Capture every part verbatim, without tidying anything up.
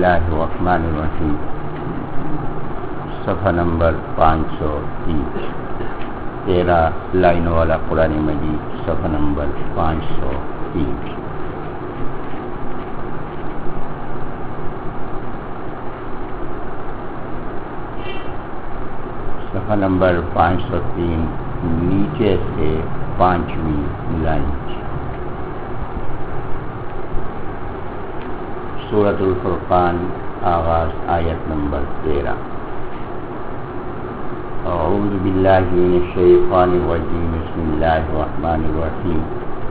اللہ الرحمن الرحیم، صفحہ نمبر پانچ سو تیس، تیرہ لائنوں والا قرآن مجید، صفحہ نمبر پانچ سو تیس۔ صفحہ نمبر پانچ سو تین، نیچے سے پانچویں لائن، سورۃ الفرقان، آغاز آیت نمبر تیرہ۔ اعوذ باللہ من الشیطان الرجیم، بسم اللہ الرحمن الرحیم۔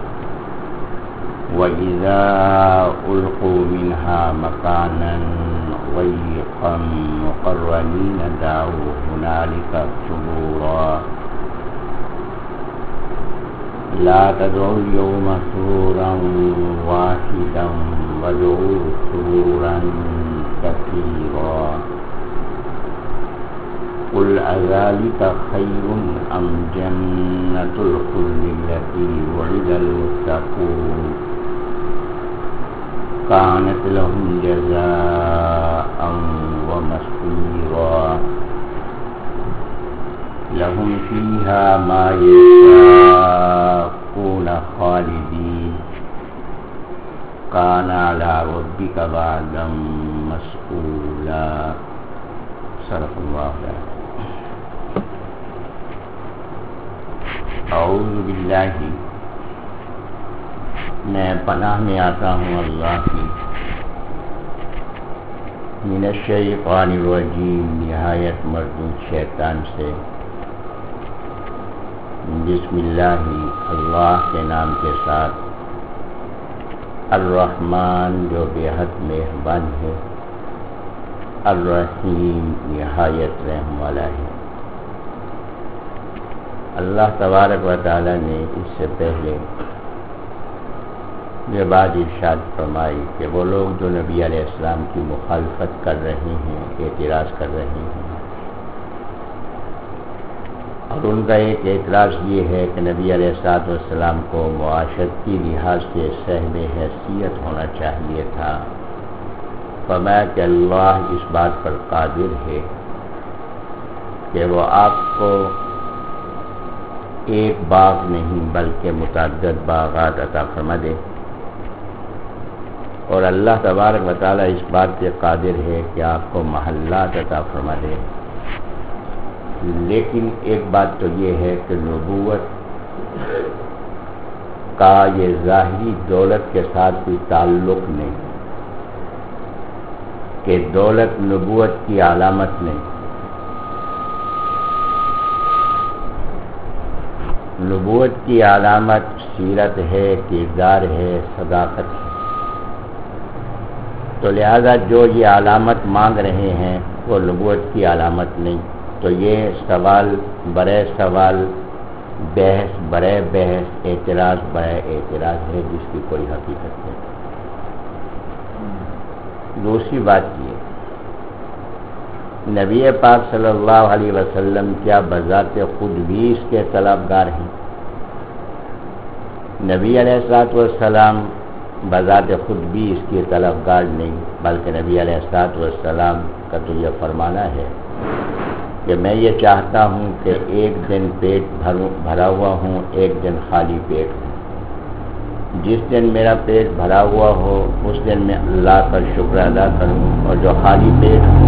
وَإِذَا أُلْقُوا مِنْهَا مَكَانًا ضَيِّقًا مُقَرَّنِينَ دَعَوْا هُنَالِكَ ثُبُورًا لَا تَدْعُوا الْيَوْمَ ثُبُورًا وَاحِدًا وَادْعُوا ثُبُورًا كَثِيرًا قُلْ أَذَلِكَ خَيْرٌ أَمْ جَنَّةُ الْخُلْدِ الَّتِي وُعِدَ الْمُتَّقُونَ كَانَتْ لَهُمْ جَزَاءً وَمَصِيرًا لَهُمْ فِيهَا مَا يَشَاءُونَ خَالِدِينَ كَانَ عَلَى رَبِّكَ وَعْدًا مَسْئُولًا۔ صدق اللہ العظیم۔ اعوذ باللہ، میں پناہ میں آتا ہوں اللہ کی، من الشیطان الرجیم، نہایت مردود شیطان سے۔ بسم اللہ، اللہ کے نام کے ساتھ، الرحمن جو بے حد مہربان ہے، الرحیم نہایت رحم والا ہے۔ اللہ تبارک و تعالی نے اس سے پہلے یہ بات ارشاد فرمائی کہ وہ لوگ جو نبی علیہ السلام کی مخالفت کر رہے ہیں، اعتراض کر رہے ہیں، اور ان کا ایک اعتراض یہ ہے کہ نبی علیہ السلام کو معاشرتی لحاظ سے صاحب حیثیت ہونا چاہیے تھا۔ فرمایا کہ اللہ اس بات پر قادر ہے کہ وہ آپ کو ایک باغ نہیں بلکہ متعدد باغات عطا فرما دے، اور اللہ تبارک و تعالی اس بات پہ قادر ہے کہ آپ کو محلات عطا فرما دے۔ لیکن ایک بات تو یہ ہے کہ نبوت کا یہ ظاہری دولت کے ساتھ کوئی تعلق نہیں، کہ دولت نبوت کی علامت نہیں۔ نبوت کی علامت سیرت ہے، کردار ہے، صداقت ہے۔ تو لہذا جو یہ علامت مانگ رہے ہیں وہ نبوت کی علامت نہیں، تو یہ سوال برے سوال، بحث برے بحث، اعتراض برے اعتراض ہے، جس کی کوئی حقیقت نہیں۔ دوسری بات یہ، نبی پاک صلی اللہ علیہ وسلم کیا بذات خود بھی اس کے طلبگار ہیں؟ نبی علیہ الصلوۃ والسلام بذات خود بھی اس کے طلبگار نہیں، بلکہ نبی علیہ الصلوۃ والسلام کا تو یہ فرمانا ہے کہ میں یہ چاہتا ہوں کہ ایک دن پیٹ بھرا ہوا ہوں، ایک دن خالی پیٹ ہوں۔ جس دن میرا پیٹ بھرا ہوا ہو اس دن میں اللہ کا شکر ادا کروں، اور جو خالی پیٹ ہو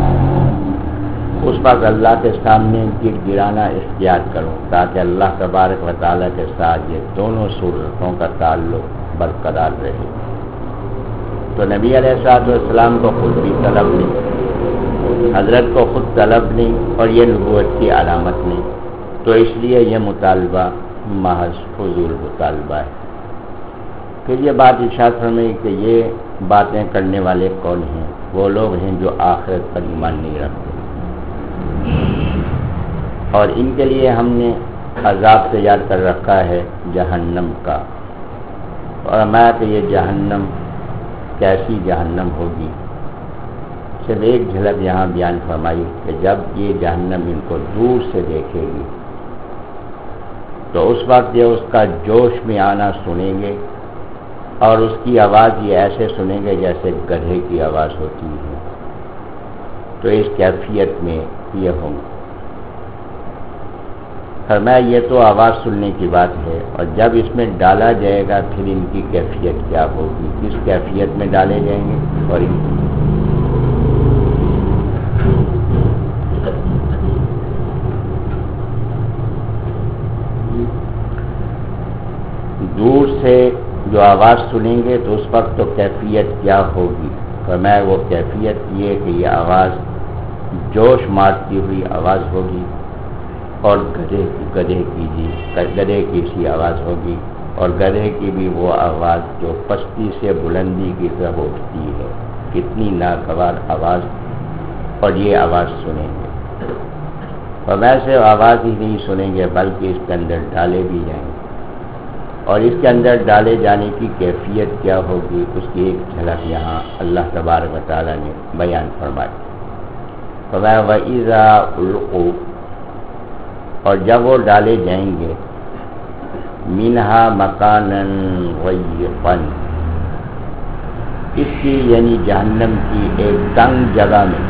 اس وقت اللہ کے سامنے گر گرانا اختیار کروں، تاکہ اللہ تبارک و تعالیٰ کے ساتھ یہ دونوں صورتوں کا تعلق برقرار رہے۔ تو نبی علیہ الصلوۃ والسلام کو خود بھی طلب نہیں، حضرت کو خود طلب نہیں، اور یہ نبوت کی علامت نہیں، تو اس لیے یہ مطالبہ محض فضول مطالبہ ہے۔ پھر یہ بات ارشاد فرمائی کہ یہ باتیں کرنے والے کون ہیں؟ وہ لوگ ہیں جو آخرت پر ایمان نہیں رکھتے، اور ان کے لیے ہم نے عذاب تیار کر رکھا ہے جہنم کا۔ اور میں کہ یہ جہنم کیسی جہنم ہوگی، صرف ایک جھلک یہاں بیان فرمائی کہ جب یہ جہنم ان کو دور سے دیکھے گی تو اس وقت یہ اس کا جوش میں آنا سنیں گے، اور اس کی آواز یہ ایسے سنیں گے جیسے گدھے کی آواز ہوتی ہے، تو اس کیفیت میں یہ ہوں گے۔ فرمایا یہ تو آواز سننے کی بات ہے، اور جب اس میں ڈالا جائے گا پھر ان کی کیفیت کیا ہوگی، کس کیفیت میں ڈالے جائیں گے، اور ان دور سے جو آواز سنیں گے تو اس وقت تو کیفیت کیا ہوگی۔ فرمایا وہ کیفیت یہ کہ یہ آواز جوش مارتی ہوئی آواز ہوگی، اور گدھے کی گدھے کی جی گدھے کی سی آواز ہوگی، اور گدھے کی بھی وہ آواز جو پستی سے بلندی کی طرف اٹھتی ہے، کتنی ناگوار آواز، اور یہ آواز سنیں گے۔ اور ویسے آواز ہی نہیں سنیں گے بلکہ اس کے اندر ڈالے بھی جائیں گے، اور اس کے اندر ڈالے جانے کی کیفیت کیا ہوگی اس کی ایک جھلک یہاں اللہ تبارک و تعالیٰ نے بیان فرمائی۔ فرمایا وَإِذَا أُلْقُوا، اور جب وہ ڈالے جائیں گے، مِنْهَا مَكَانًا ضَيِّقًا، اس کی یعنی جہنم کی ایک تنگ جگہ میں،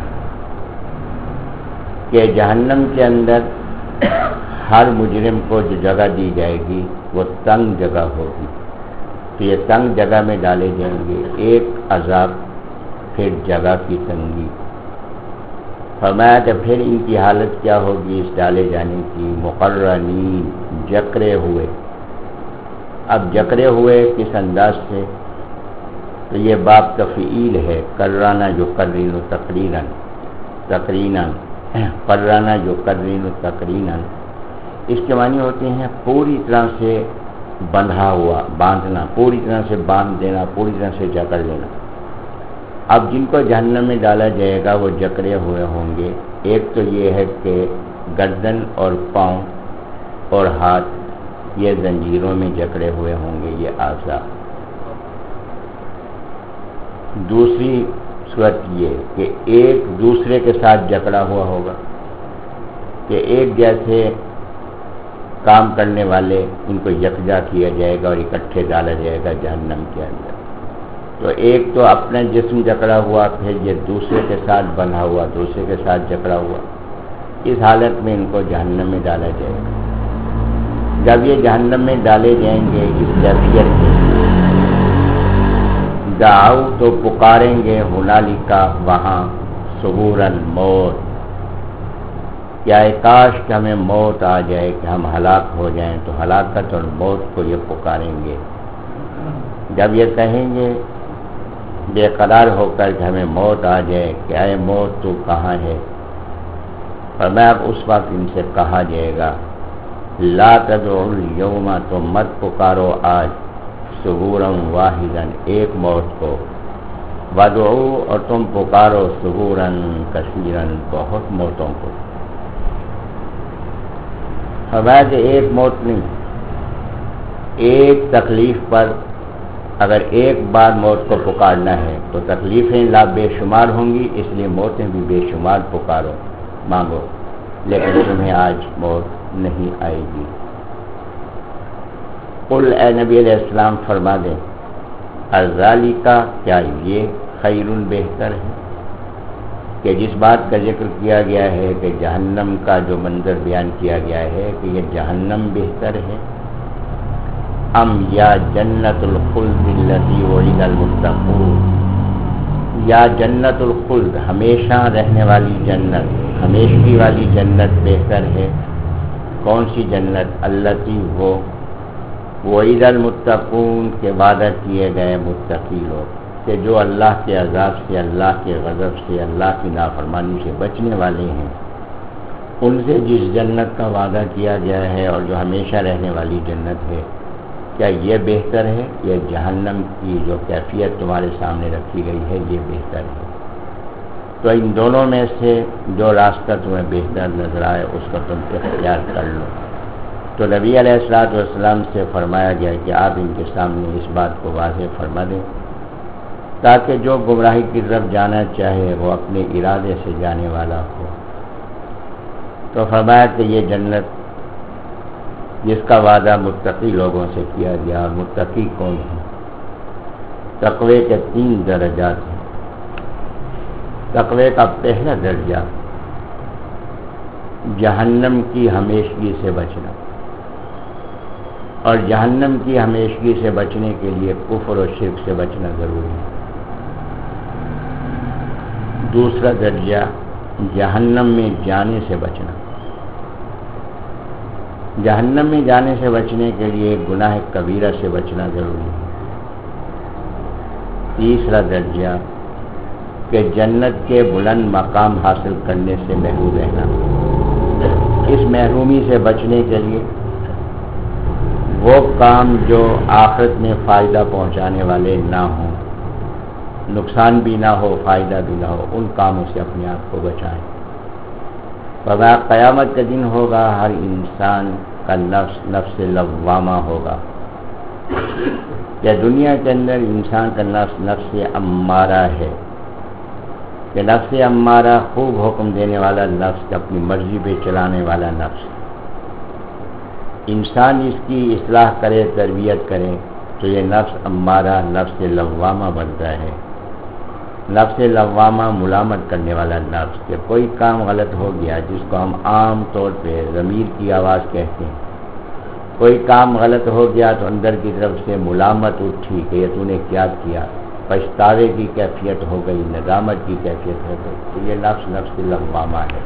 کہ جہنم کے اندر ہر مجرم کو جو جگہ دی جائے گی وہ تنگ جگہ ہوگی، تو یہ تنگ جگہ میں ڈالے جائیں گے، ایک عذاب پھر جگہ کی تنگی۔ فرمایا کہ پھر ان کی حالت کیا ہوگی اس ڈالے جانے کی، مقرنین، جکڑے ہوئے۔ اب جکڑے ہوئے کس انداز سے، تو یہ باب کا فعیل ہے، کرانا جو کرین تقریرا تقرینا کرانا جو کرین تقرینا، اس کے معنی ہوتے ہیں پوری طرح سے بندھا ہوا، باندھنا، پوری طرح سے باندھ دینا، پوری طرح سے جکڑ لینا۔ اب جن کو جہنم میں ڈالا جائے گا وہ جکڑے ہوئے ہوں گے، ایک تو یہ ہے کہ گردن اور پاؤں اور ہاتھ یہ زنجیروں میں جکڑے ہوئے ہوں گے، یہ اعضاء۔ دوسری صورت یہ کہ ایک دوسرے کے ساتھ جکڑا ہوا ہوگا، کہ ایک جیسے کام کرنے والے ان کو یکجا کیا جائے گا اور اکٹھے ڈالا جائے گا جہنم کے اندر۔ تو ایک تو اپنا جسم جکڑا ہوا، پھر یہ دوسرے کے ساتھ بندھا ہوا، دوسرے کے ساتھ جکڑا ہوا، اس حالت میں ان کو جہنم میں ڈالا جائے گا۔ جب یہ جہنم میں ڈالے جائیں گے اس کیفیت میں، دعاؤ تو پکاریں گے، ہنالکا وہاں، ثبوراً موت، کیا کاش کہ ہمیں موت آ جائے کہ ہم ہلاک ہو جائیں، تو ہلاکت اور موت کو یہ پکاریں گے۔ جب یہ کہیں گے بے قرار ہو کر کہ ہمیں موت آ جائے کہ اے موت تو کہاں ہے، فرمایا اب اس وقت ان سے کہا جائے گا لا تدعوا اليوم، تو مت پکارو آج، ثبورا واحدا، ایک موت کو، ودعو، اور تم پکارو ثبورا کثیرا، بہت موتوں کو۔ فرمایا کہ ایک موت نہیں، ایک تکلیف پر اگر ایک بار موت کو پکارنا ہے تو تکلیفیں لا بے شمار ہوں گی، اس لیے موتیں بھی بے شمار پکارو، مانگو، لیکن تمہیں آج موت نہیں آئے گی۔ قل، اے نبی علیہ السلام فرما دیں، اذالک، کیا یہ خیر، بہتر ہے، کہ جس بات کا ذکر کیا گیا ہے کہ جہنم کا جو منظر بیان کیا گیا ہے کہ یہ جہنم بہتر ہے، ام یا جنت الخلد التي وعد المتقون، یا جنت الخلد، ہمیشہ رہنے والی جنت، ہمیشگی والی جنت بہتر ہے۔ کون سی جنت؟ التي، وہ، وعد المتقون، کے وعدہ کیے گئے متقی لوگ، کہ جو اللہ کے عذاب سے، اللہ کے غضب سے، اللہ کی نافرمانی سے بچنے والے ہیں، ان سے جس جنت کا وعدہ کیا گیا ہے اور جو ہمیشہ رہنے والی جنت ہے، کیا یہ بہتر ہے؟ یہ جہنم کی جو کیفیت تمہارے سامنے رکھی گئی ہے یہ بہتر ہے؟ تو ان دونوں میں سے جو راستہ تمہیں بہتر نظر آئے اس کو تم اختیار کر لو۔ تو نبی علیہ الصلوۃ والسلام سے فرمایا گیا کہ آپ ان کے سامنے اس بات کو واضح فرما دیں تاکہ جو گمراہی کی طرف جانا چاہے وہ اپنے ارادے سے جانے والا ہو۔ تو فرمایا کہ یہ جنت جس کا وعدہ متقی لوگوں سے کیا گیا، اور متقی کون ہے؟ تقوی کے تین درجات ہیں۔ تقوی کا پہلا درجہ جہنم کی ہمیشگی سے بچنا، اور جہنم کی ہمیشگی سے بچنے کے لیے کفر و شرک سے بچنا ضروری ہے۔ دوسرا درجہ جہنم میں جانے سے بچنا، جہنم میں جانے سے بچنے کے لیے گناہ کبیرہ سے بچنا ضروری ہے۔ تیسرا درجہ کہ جنت کے بلند مقام حاصل کرنے سے محروم رہنا، اس محرومی سے بچنے کے لیے وہ کام جو آخرت میں فائدہ پہنچانے والے نہ ہوں، نقصان بھی نہ ہو فائدہ بھی نہ ہو، ان کاموں سے اپنے آپ کو بچائیں۔ فرمایا قیامت کا دن ہوگا، ہر انسان کا نفس نفس لوامہ ہوگا، یا دنیا کے اندر انسان کا نفس نفس امارہ ہے، کہ نفس امارہ خوب حکم دینے والا نفس، اپنی مرضی پہ چلانے والا نفس۔ انسان اس کی اصلاح کرے، تربیت کرے تو یہ نفس امارہ نفس لوامہ بنتا ہے۔ نفس لوامہ ملامت کرنے والا نفس، کہ کوئی کام غلط ہو گیا، جس کو ہم عام طور پہ ضمیر کی آواز کہتے ہیں، کوئی کام غلط ہو گیا تو اندر کی طرف سے ملامت اٹھی کہ یہ تو نے کیا کیا، پچھتاوے کی کیفیت ہو گئی، ندامت کی کیفیت ہو گئی، تو یہ نفس نفس لوامہ ہے۔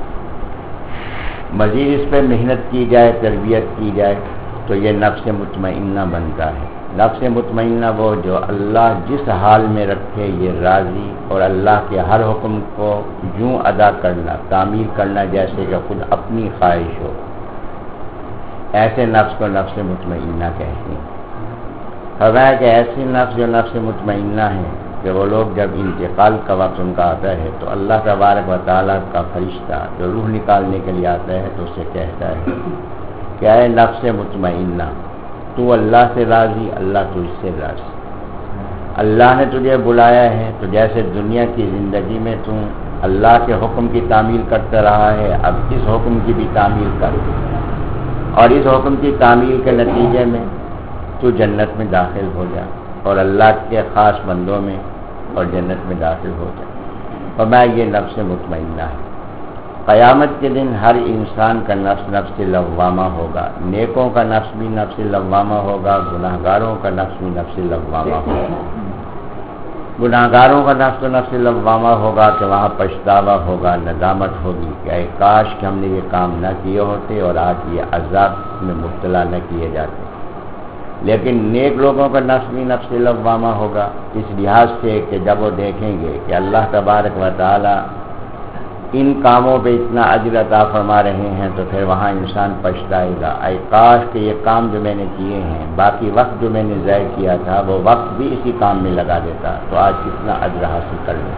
مزید اس پہ محنت کی جائے، تربیت کی جائے تو یہ نفس مطمئنہ بنتا ہے۔ نفس مطمئنہ وہ جو اللہ جس حال میں رکھے یہ راضی، اور اللہ کے ہر حکم کو یوں ادا کرنا، تعمیل کرنا جیسے کہ خود اپنی خواہش ہو، ایسے نفس کو نفس مطمئنہ کہتے ہیں۔ فرمایا کہ ایسی نفس جو نفس مطمئنہ ہے کہ وہ لوگ جب انتقال کا وقت ان کا آتا ہے تو اللہ تبارک و تعالیٰ کا فرشتہ جو روح نکالنے کے لیے آتا ہے تو اسے کہتا ہے کہ اے نفس مطمئنہ، تو اللہ سے راضی، اللہ تجھ سے راضی، اللہ نے تجھے بلایا ہے، تو جیسے دنیا کی زندگی میں تم اللہ کے حکم کی تعمیل کرتا رہا ہے، اب اس حکم کی بھی تعمیل کر، اور اس حکم کی تعمیل کے نتیجے میں تو جنت میں داخل ہو جا، اور اللہ کے خاص بندوں میں اور جنت میں داخل ہو جائے۔ اور میں یہ نفس مطمئنہ ہے۔ قیامت کے دن ہر انسان کا نفس نفس لوامہ ہوگا، نیکوں کا نفس بھی نفس لوامہ ہوگا، گناہ گاروں کا نفس بھی نفس لوامہ ہوگا۔ گناہ گاروں کا نفس تو نفس لوامہ ہوگا کہ وہاں پچھتاوا ہوگا، ندامت ہوگی کہ اے کاش کہ ہم نے یہ کام نہ کیے ہوتے اور آج یہ عذاب میں مبتلا نہ کیے جاتے۔ لیکن نیک لوگوں کا نفس بھی نفس لوامہ ہوگا، اس لحاظ سے کہ جب وہ دیکھیں گے کہ اللہ تبارک و تعالی ان کاموں پہ اتنا اجر عطا فرما رہے ہیں، تو پھر وہاں انسان پچھتائے گا، اے کاش کہ یہ کام جو میں نے کیے ہیں، باقی وقت جو میں نے ضائع کیا تھا وہ وقت بھی اسی کام میں لگا دیتا تو آج کتنا اجر حاصل کر لوں۔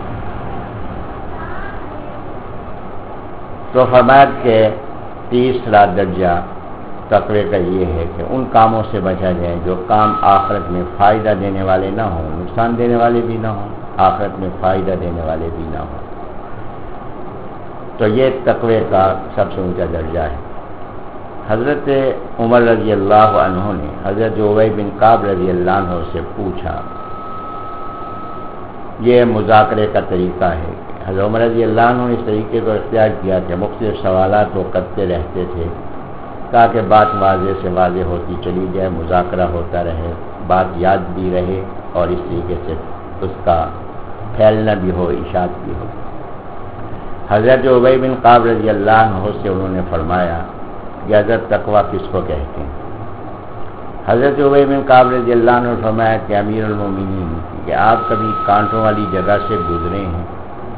تو فرمایا کہ تیسرا درجہ تقوی کا یہ ہے کہ ان کاموں سے بچا جائے جو کام آخرت میں فائدہ دینے والے نہ ہوں، نقصان دینے والے بھی نہ ہوں، آخرت میں فائدہ دینے والے بھی نہ ہوں۔ تو یہ تقوی کا سب سے اونچا درجہ ہے۔ حضرت عمر رضی اللہ عنہ نے حضرت ابی بن کعب رضی اللہ عنہ سے پوچھا، یہ مذاکرے کا طریقہ ہے، حضرت عمر رضی اللہ عنہ نے اس طریقے کو اختیار کیا کہ مختلف سوالات وہ کرتے رہتے تھے تاکہ بات واضح سے واضح ہوتی چلی جائے، مذاکرہ ہوتا رہے، بات یاد بھی رہے، اور اس طریقے سے اس کا پھیلنا بھی ہو، اشاعت بھی ہو۔ حضرت ابی بن کعب رضی اللہ عنہ سے انہوں نے فرمایا کہ حضرت تقویٰ کس کو کہتے ہیں؟ حضرت ابی بن کعب رضی اللہ عنہ نے فرمایا کہ امیر المومنین، کہ آپ کبھی کانٹوں والی جگہ سے گزرے ہیں؟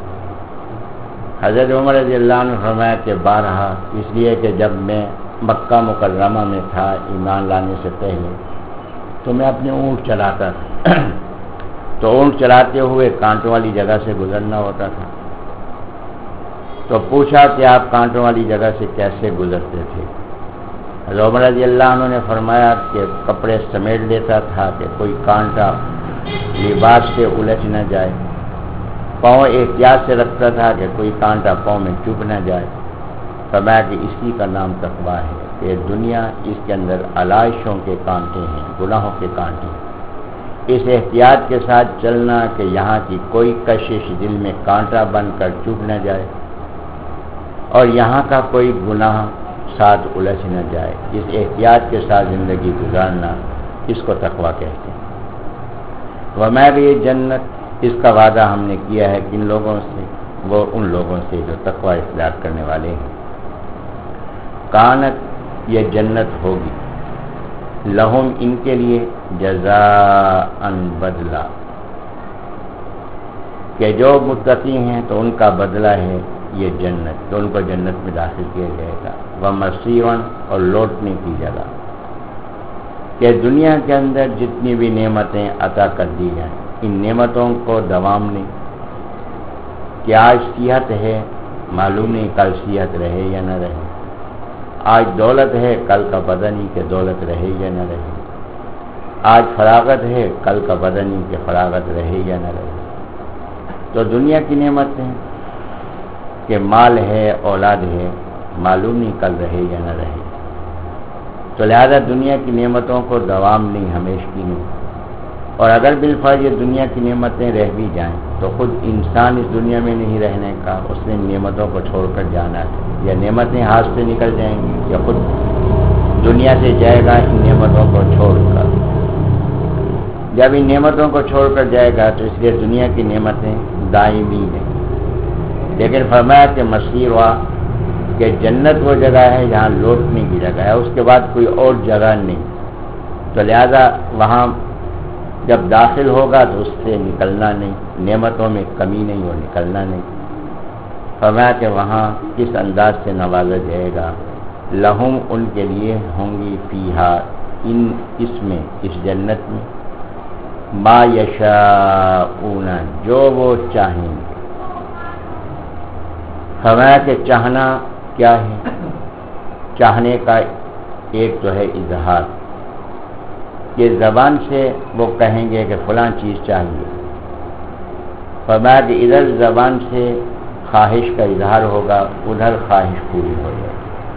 حضرت عمر رضی اللہ عنہ نے فرمایا کہ بارہا، اس لیے کہ جب میں مکہ مکرمہ میں تھا ایمان لانے سے پہلے تو میں اپنے اونٹ چلاتا تھا تو اونٹ چلاتے ہوئے کانٹوں والی جگہ سے گزرنا ہوتا تھا، تو پوچھا کہ آپ کانٹوں والی جگہ سے کیسے گزرتے تھے؟ حضرت عمر رضی اللہ عنہ نے فرمایا کہ کپڑے سمیٹ لیتا تھا کہ کوئی کانٹا لباس سے الجھ نہ جائے، پاؤں احتیاط سے رکھتا تھا کہ کوئی کانٹا پاؤں میں چبھ نہ جائے۔ فرمایا کہ اسی کا نام تقویٰ ہے کہ دنیا اس کے اندر علائشوں کے کانٹے ہیں، گناہوں کے کانٹے ہیں، اس احتیاط کے ساتھ چلنا کہ یہاں کی کوئی کشش دل میں کانٹا بن کر چبھ نہ جائے اور یہاں کا کوئی گناہ ساتھ الجھ نہ جائے. اس احتیاط کے ساتھ زندگی گزارنا اس کو تقویٰ کہتے ہیں. وَمَا بِهِ جنت، اس کا وعدہ ہم نے کیا ہے کن لوگوں سے؟ وہ ان لوگوں سے جو تقویٰ اختیار کرنے والے ہیں. کانت، یہ جنت ہوگی، لہم، ان کے لیے، جزاءً، بدلہ، کہ جو متقی ہیں تو ان کا بدلہ ہے یہ جنت، تو ان کو جنت میں داخل کیا جائے گا. وَمَصِيرًا، اور لوٹنے کی جگہ، کہ دنیا کے اندر جتنی بھی نعمتیں عطا کر دی جائیں ان نعمتوں کو دوام نہیں، کہ آج صحت ہے معلوم نہیں کل صحت رہے یا نہ رہے، آج دولت ہے کل کا پتہ نہیں کہ دولت رہے یا نہ رہے، آج فراغت ہے کل کا پتہ نہیں کہ فراغت رہے یا نہ رہے. تو دنیا کی نعمت ہے کہ مال ہے، اولاد ہے، معلوم نہیں کل رہے یا نہ رہے. تو لہذا دنیا کی نعمتوں کو دوام نہیں، ہمیشگی نہیں. اور اگر بالفرض یہ دنیا کی نعمتیں رہ بھی جائیں تو خود انسان اس دنیا میں نہیں رہنے کا، اس نے نعمتوں کو چھوڑ کر جانا ہے. یا نعمتیں ہاتھ سے نکل جائیں گی یا خود دنیا سے جائے گا ان نعمتوں کو چھوڑ کر. جب ان نعمتوں کو چھوڑ کر جائے گا تو اس لیے دنیا کی نعمتیں دائمی ہیں. لیکن فرمایا کہ مصیر ہوا کہ جنت وہ جگہ ہے جہاں لوٹنے کی جگہ ہے، اس کے بعد کوئی اور جگہ نہیں. تو لہذا وہاں جب داخل ہوگا تو اس سے نکلنا نہیں، نعمتوں میں کمی نہیں اور نکلنا نہیں. فرمایا کہ وہاں کس انداز سے نوازا جائے گا. لہم، ان کے لیے، ہوں گی فیہا، ان اس میں، اس جنت میں، ما یشاءون، جو وہ چاہیں گے. فرمایا کہ چاہنا کیا ہے؟ چاہنے کا ایک تو ہے اظہار، کہ زبان سے وہ کہیں گے کہ فلاں چیز چاہیے. فرمایا کہ ادھر زبان سے خواہش کا اظہار ہوگا، ادھر خواہش پوری ہو جائے.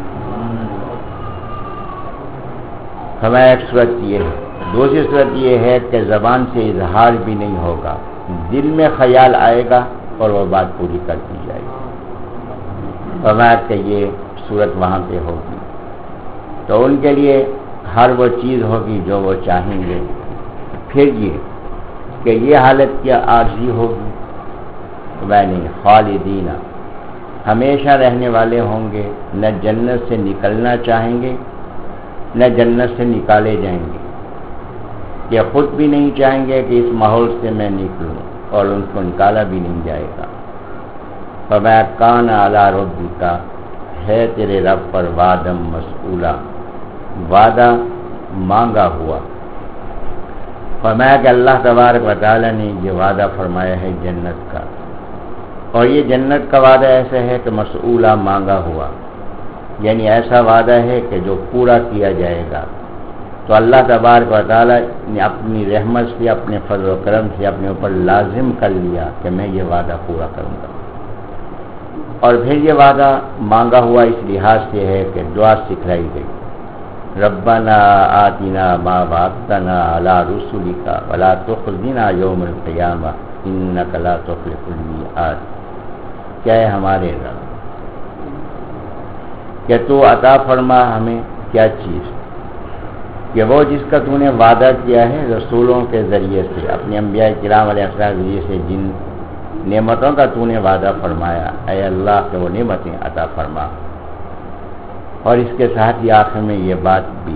فرمایا ایک صورت یہ ہے. دوسری صورت یہ ہے کہ زبان سے اظہار بھی نہیں ہوگا، دل میں خیال آئے گا اور وہ بات پوری کر دی جائے گی. فرمایا کہ یہ صورت وہاں پہ ہوگی. تو ان کے لیے ہر وہ چیز ہوگی جو وہ چاہیں گے. پھر یہ کہ یہ حالت کیا عارضی ہوگی، نہیں، خالدین، ہمیشہ رہنے والے ہوں گے، نہ جنت سے نکلنا چاہیں گے نہ جنت سے نکالے جائیں گے. یہ خود بھی نہیں چاہیں گے کہ اس ماحول سے میں نکلوں اور ان کو نکالا بھی نہیں جائے گا. فرمایا کان علی ربک، ہے تیرے رب پر وعدم مسئولہ، وعدہ مانگا ہوا. فرمایا کہ اللہ تبارک و تعالی نے یہ وعدہ فرمایا ہے جنت کا، اور یہ جنت کا وعدہ ایسا ہے کہ مسئولہ، مانگا ہوا، یعنی ایسا وعدہ ہے کہ جو پورا کیا جائے گا. تو اللہ تبارک و تعالی نے اپنی رحمت سے، اپنے فضل و کرم سے اپنے اوپر لازم کر لیا کہ میں یہ وعدہ پورا کروں گا. اور پھر یہ وعدہ مانگا ہوا اس لحاظ سے ہے کہ دعا سکھلائی گئی، ربنا آتنا ما وعدتنا علی رسلک ولا تخزنا یوم القیامہ انک لا تخلف المیعاد. کیا ہے ہمارے رب کہ تو عطا فرما ہمیں کیا چیز، کہ وہ جس کا تو نے وعدہ کیا ہے رسولوں کے ذریعے سے، اپنے انبیاء کرام علیہ السلام کے ذریعے سے جن نعمتوں کا تو نے وعدہ فرمایا، اے اللہ کہ وہ نعمتیں عطا فرما. اور اس کے ساتھ ہی آخر میں یہ بات بھی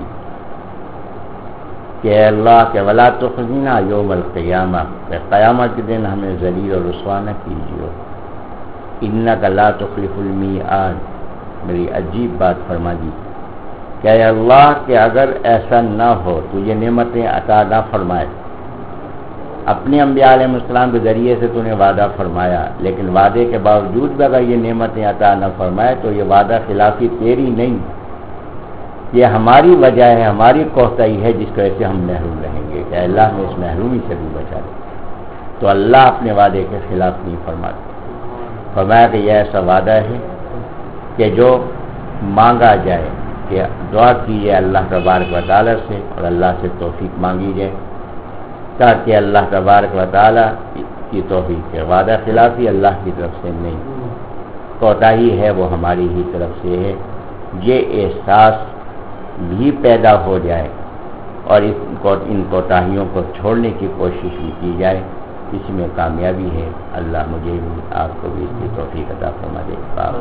کہ اے اللہ کہ ولا تخزنا یوم القیامہ، کہ قیامت کے دن ہمیں ذلیل و رسوا نہ کیجیے. انک لا تخلف المیعاد، میری عجیب بات فرما دی کہ اے اللہ کہ اگر ایسا نہ ہو تو یہ نعمتیں عطا نہ فرمائے. اپنے انبیاء علیہ السلام کے ذریعے سے تو نے وعدہ فرمایا، لیکن وعدے کے باوجود بھی اگر یہ نعمتیں عطا نہ فرمائے تو یہ وعدہ خلافی تیری نہیں، یہ ہماری وجہ ہے، ہماری کوتاہی ہے جس کی وجہ سے ہم محروم رہیں گے. کہ اللہ نے اس محرومی سے بھی بچا دے. تو اللہ اپنے وعدے کے خلاف نہیں فرماتے. فرمایا کہ یہ ایسا وعدہ ہے کہ جو مانگا جائے، کہ دعا کیجیے اللہ تبارک و تعالیٰ سے اور اللہ سے توفیق مانگی جائے تاکہ اللہ تبارک و تعالی کی توفیق ہے. وعدہ خلافی اللہ کی طرف سے نہیں، کوتاہی ہے وہ ہماری ہی طرف سے ہے. یہ احساس بھی پیدا ہو جائے اور ان کوتاہیوں کو چھوڑنے کی کوشش بھی کی جائے، اس میں کامیابی ہے. اللہ مجھے بھی آپ کو بھی اس کی توفیق عطا فرما دے.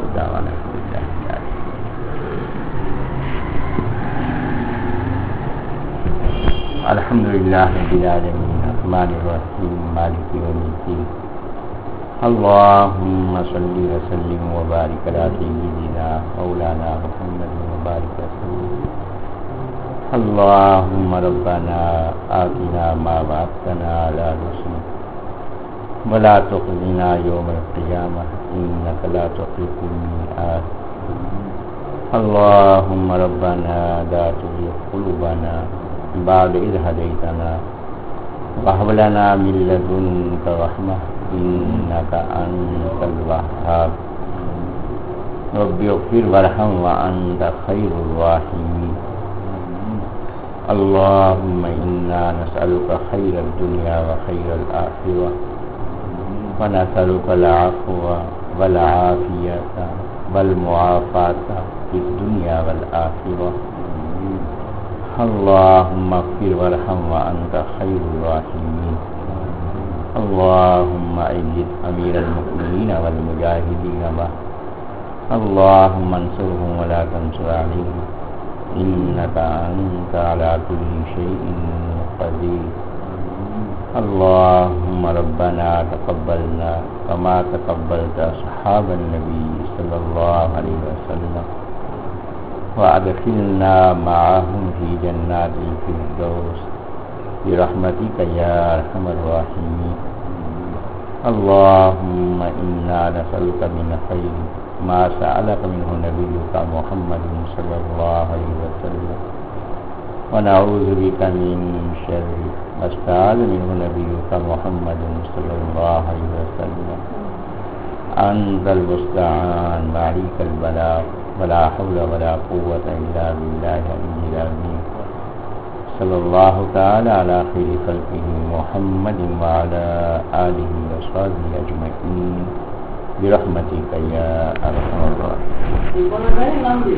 الحمدللہ رب العالمین الرحمن الرحیم مالک یوم الدین. اللهم صل وسلم وبارك على سيدنا مولانا محمد وبارك وسلم. اللهم ربنا آتنا ما وعدتنا على رسلك ولا تخزنا يوم القيامة إنك لا تخلف الميعاد. اللهم ربنا لا تزغ قلوبنا بعد إذ هديتنا وهب لنا من لدنك رحمة إنك أنت الوهاب. رب اغفر وارحم وأنت خير الراحمين. اللهم إنا نسألك خير الدنيا وخير الآخرة ونسألك العفو والعافية والمعافاة في الدنيا والآخرة. اللهم اغفر وارحم وأنت خير الراحمين. اللهم أيد أمير المؤمنين والمجاهدين معه. اللهم انصرهم ولا تنصر عليهم إنك أنت على كل شيء قدير. اللهم ربنا تقبلنا كما تقبلت أصحاب النبي صلى الله عليه وسلم وأدخلنا معهم في جنات الفردوس برحمتك يا أرحم الراحمين. اللهم إنا نسألك من خير ما سألك منه نبيك محمد صلى الله عليه وسلم ونعوذ بك من شر ما استعاذ منه نبيك محمد صلى الله عليه وسلم. أنت المستعان وعليك البلاغ ولا حول ولا قوة إلا بالله العلي العظيم. صلى الله تعالى على خير خلقه محمد وعلى آله وصحبه أجمعين برحمتك يا أرحم الراحمين.